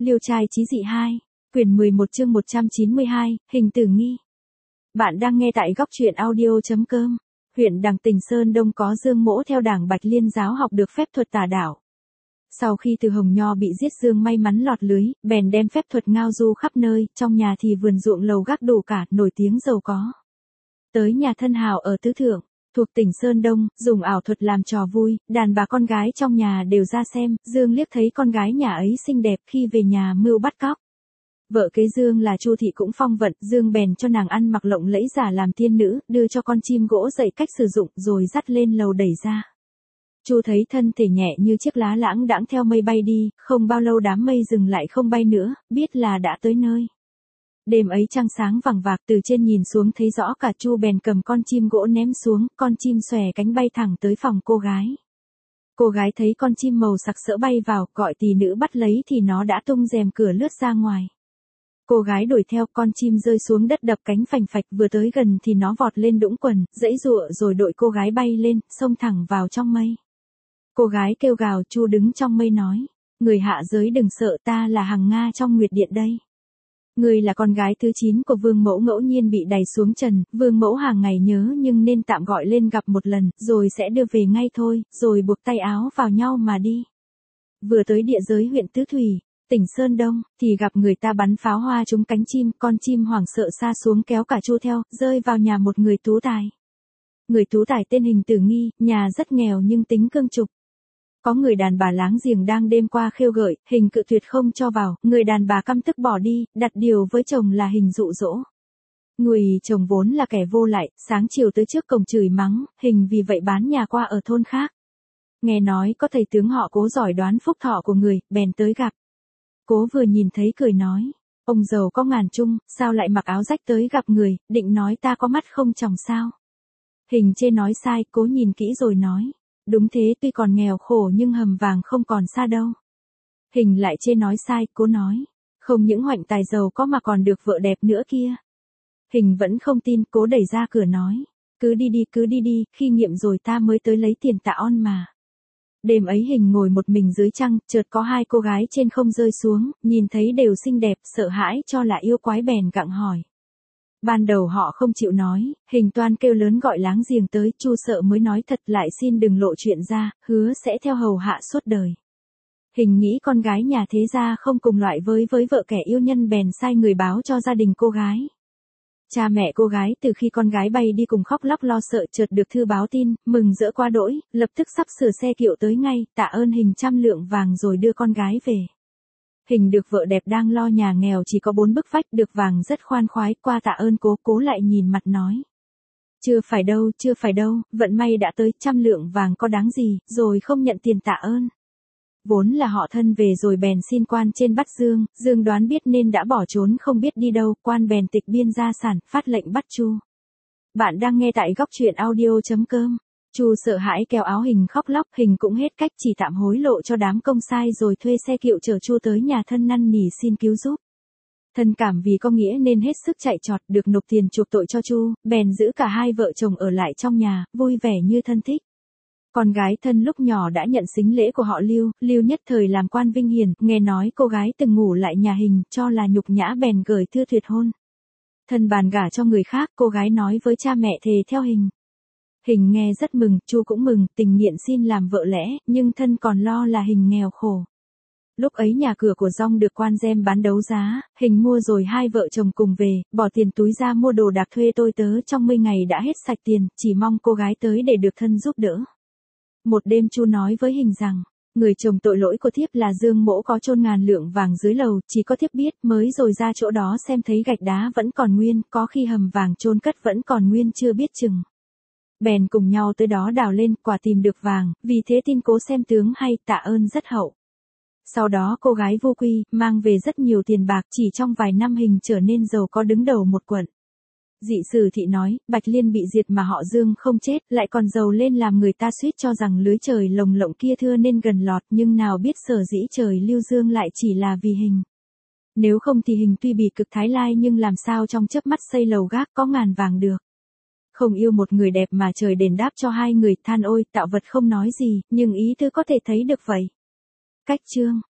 Liêu trai chí dị 2, quyển 11 chương 192, hình tử nghi. Bạn đang nghe tại góc truyện audio.com. Huyện Đằng Tỉnh Sơn Đông có Dương Mỗ theo Đảng Bạch Liên giáo học được phép thuật tà đạo. Sau khi Từ Hồng Nho bị giết, Dương may mắn lọt lưới, bèn đem phép thuật ngao du khắp nơi, trong nhà thì vườn ruộng lầu gác đủ cả, nổi tiếng giàu có. Tới nhà thân hào ở Tứ Thượng, thuộc tỉnh Sơn Đông, dùng ảo thuật làm trò vui, đàn bà con gái trong nhà đều ra xem. Dương liếc thấy con gái nhà ấy xinh đẹp, khi về nhà mưu bắt cóc. Vợ kế Dương là Chu thị cũng phong vận, Dương bèn cho nàng ăn mặc lộng lẫy giả làm tiên nữ, đưa cho con chim gỗ dạy cách sử dụng, rồi dắt lên lầu đẩy ra. Chu thấy thân thể nhẹ như chiếc lá lãng đãng theo mây bay đi, không bao lâu đám mây dừng lại không bay nữa, biết là đã tới nơi. Đêm ấy trăng sáng vằng vạc, từ trên nhìn xuống thấy rõ cả. Chu bèn cầm con chim gỗ ném xuống, con chim xòe cánh bay thẳng tới phòng cô gái. Cô gái thấy con chim màu sặc sỡ bay vào, gọi tỷ nữ bắt lấy thì nó đã tung rèm cửa lướt ra ngoài. Cô gái đuổi theo, con chim rơi xuống đất đập cánh phành phạch, vừa tới gần thì nó vọt lên đũng quần, giãy giụa rồi đội cô gái bay lên, xông thẳng vào trong mây. Cô gái kêu gào. Chu đứng trong mây nói: "Người hạ giới đừng sợ, ta là Hằng Nga trong Nguyệt Điện đây. Người là con gái thứ 9 của Vương Mẫu, ngẫu nhiên bị đày xuống trần, Vương Mẫu hàng ngày nhớ nhưng nên tạm gọi lên gặp một lần, rồi sẽ đưa về ngay thôi." Rồi buộc tay áo vào nhau mà đi. Vừa tới địa giới huyện Tứ Thủy, tỉnh Sơn Đông, thì gặp người ta bắn pháo hoa trúng cánh chim, con chim hoảng sợ sa xuống kéo cả Chu theo, rơi vào nhà một người tú tài. Người tú tài tên Hình Tử Nghi, nhà rất nghèo nhưng tính cương trục. Có người đàn bà láng giềng đang đêm qua khêu gợi, Hình cự tuyệt không cho vào, người đàn bà căm tức bỏ đi, đặt điều với chồng là Hình dụ dỗ. Người chồng vốn là kẻ vô lại, sáng chiều tới trước cổng chửi mắng, Hình vì vậy bán nhà qua ở thôn khác. Nghe nói có thầy tướng họ Cố giỏi đoán phúc thọ của người, bèn tới gặp. Cố vừa nhìn thấy cười nói: "Ông giàu có ngàn chung, sao lại mặc áo rách tới gặp người, định nói ta có mắt không tròng sao?" Hình chê nói sai, Cố nhìn kỹ rồi nói: "Đúng thế, tuy còn nghèo khổ nhưng hầm vàng không còn xa đâu." Hình lại chê nói sai, Cố nói: "Không những hoạnh tài giàu có mà còn được vợ đẹp nữa kia." Hình vẫn không tin, Cố đẩy ra cửa nói: cứ đi đi, khi nghiệm rồi ta mới tới lấy tiền tạ on mà." Đêm ấy Hình ngồi một mình dưới trăng, chợt có hai cô gái trên không rơi xuống, nhìn thấy đều xinh đẹp, sợ hãi cho là yêu quái bèn gặng hỏi. Ban đầu họ không chịu nói, Hình toan kêu lớn gọi láng giềng tới, Chu sợ mới nói thật, lại xin đừng lộ chuyện ra, hứa sẽ theo hầu hạ suốt đời. Hình nghĩ con gái nhà thế gia không cùng loại với vợ kẻ yêu nhân, bèn sai người báo cho gia đình cô gái. Cha mẹ cô gái từ khi con gái bay đi cùng khóc lóc lo sợ, chợt được thư báo tin, mừng rỡ quá đỗi, lập tức sắp sửa xe kiệu tới ngay, tạ ơn Hình 100 lượng vàng rồi đưa con gái về. Hình được vợ đẹp đang lo nhà nghèo chỉ có 4 bức vách, được vàng rất khoan khoái, qua tạ ơn Cố. Cố lại nhìn mặt nói: chưa phải đâu, vận may đã tới, 100 lượng vàng có đáng gì, rồi không nhận tiền tạ ơn. Vốn là họ thân về rồi bèn xin quan trên bắt Dương, Dương đoán biết nên đã bỏ trốn không biết đi đâu, quan bèn tịch biên gia sản, phát lệnh bắt Chu. Bạn đang nghe tại góc truyện audio.com. Chu sợ hãi kéo áo Hình khóc lóc, Hình cũng hết cách, chỉ tạm hối lộ cho đám công sai rồi thuê xe kiệu chở Chu tới nhà thân năn nỉ xin cứu giúp. Thân cảm vì có nghĩa nên hết sức chạy trọt, được nộp tiền chuộc tội cho Chu, bèn giữ cả hai vợ chồng ở lại trong nhà, vui vẻ như thân thích. Con gái thân lúc nhỏ đã nhận sính lễ của họ Lưu nhất thời làm quan vinh hiển, nghe nói cô gái từng ngủ lại nhà Hình, cho là nhục nhã bèn gửi thư tuyệt hôn. Thân bàn gả cho người khác, cô gái nói với cha mẹ thề theo Hình. Hình nghe rất mừng, Chu cũng mừng, tình nguyện xin làm vợ lẽ, nhưng thân còn lo là Hình nghèo khổ. Lúc ấy nhà cửa của Dong được quan gem bán đấu giá, Hình mua rồi hai vợ chồng cùng về, bỏ tiền túi ra mua đồ đạc thuê tôi tớ, trong 10 ngày đã hết sạch tiền, chỉ mong cô gái tới để được thân giúp đỡ. Một đêm Chu nói với Hình rằng: người chồng tội lỗi của thiếp là Dương Mỗ có chôn ngàn lượng vàng dưới lầu, chỉ có thiếp biết, mới rồi ra chỗ đó xem thấy gạch đá vẫn còn nguyên, có khi hầm vàng chôn cất vẫn còn nguyên chưa biết chừng. Bèn cùng nhau tới đó đào lên, quả tìm được vàng, vì thế tin Cố xem tướng hay, tạ ơn rất hậu. Sau đó cô gái vô quy, mang về rất nhiều tiền bạc, chỉ trong vài năm Hình trở nên giàu có đứng đầu một quận. Dị sử thị nói, Bạch Liên bị diệt mà họ Dương không chết, lại còn giàu lên làm người ta suýt cho rằng lưới trời lồng lộng kia thưa nên gần lọt, nhưng nào biết sở dĩ trời lưu Dương lại chỉ là vì Hình. Nếu không thì Hình tuy bị cực thái lai nhưng làm sao trong chớp mắt xây lầu gác có ngàn vàng được. Không yêu một người đẹp mà trời đền đáp cho hai người, than ôi, tạo vật không nói gì, nhưng ý tứ có thể thấy được vậy. Cách chương